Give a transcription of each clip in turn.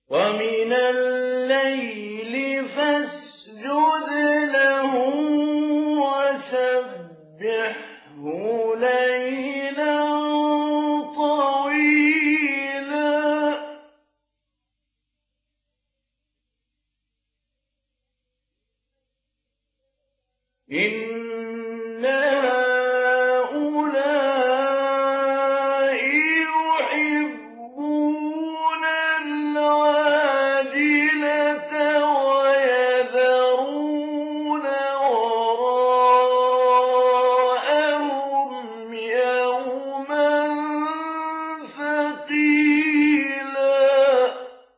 ومن الليل فاسجد له وسبحه ليلا طويلا إن هؤلاء يحبون العاجلة ويذرون وراءهم يوما ثقيلا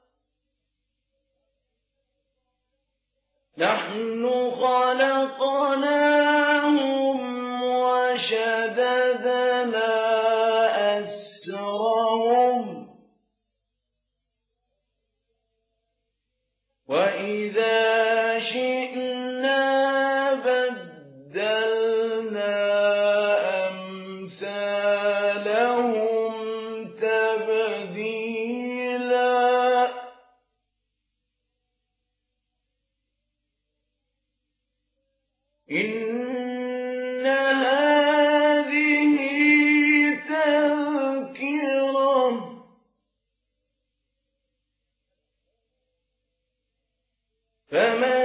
نحن خلقناهم وشددنا أسرهم وإذا شئنا بدلنا أمثالهم تبديلا إن هذه تذكرة فمن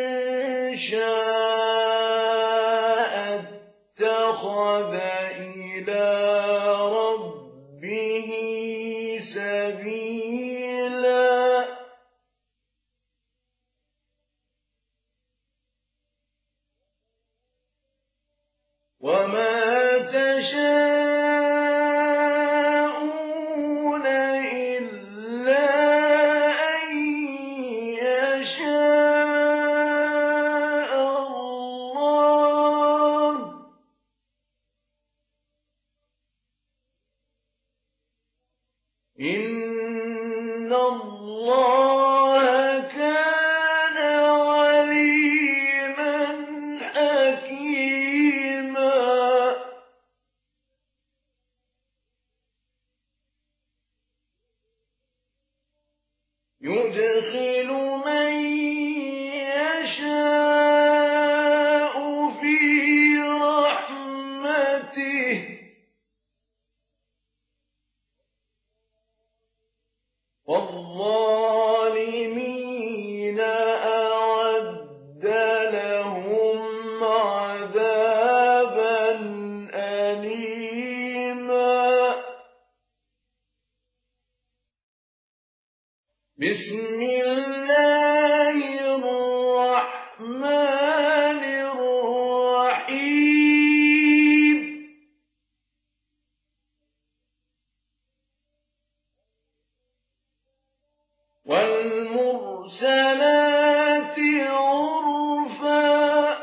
شاء اتخذ إلى ربه سبيلا وما تشاءون إلا أن يشاء الله إن الله كان عليما حكيما يدخل من يشاء في رحمته والظالمين أعد لهم عذابا أليما بسم الله الرحمن الرحيم والمرسلات عرفا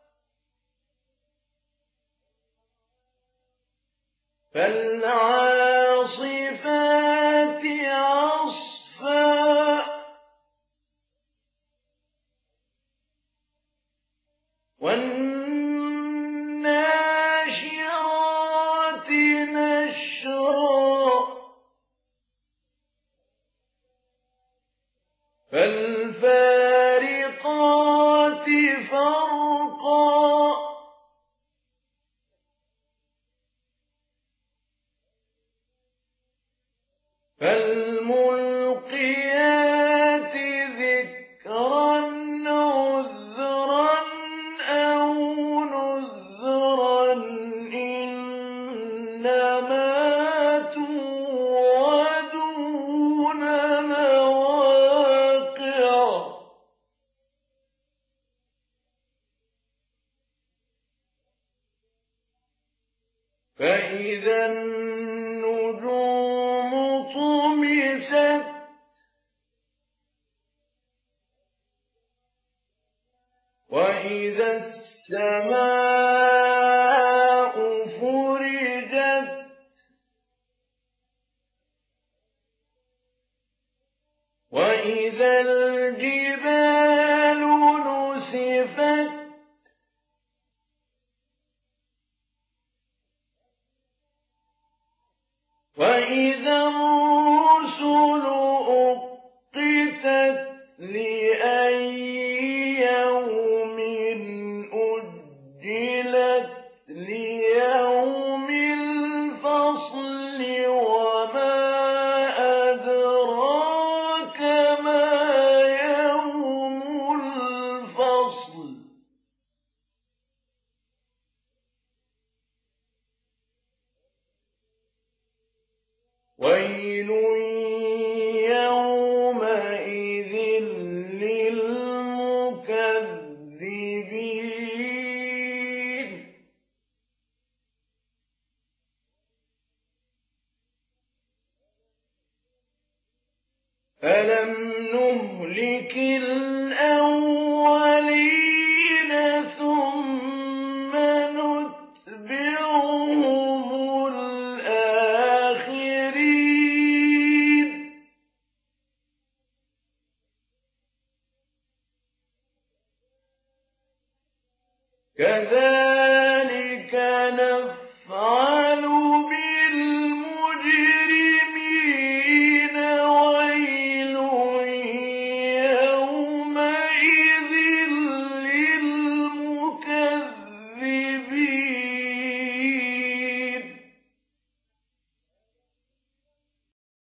فالعاصفات عصفا والناشرات نشرا فالفارقات فرقا فالملقيات ذكرا عذرا أو نذرا إنما توعدون لواقع فإذا النجوم طمست وإذا السماء فرجت وإذا الجبال نسفت وإذا الرسل أقتت ويل يومئذ للمكذبين ألم نهلك الأولين ثم نتبعهم الآخرين كذلك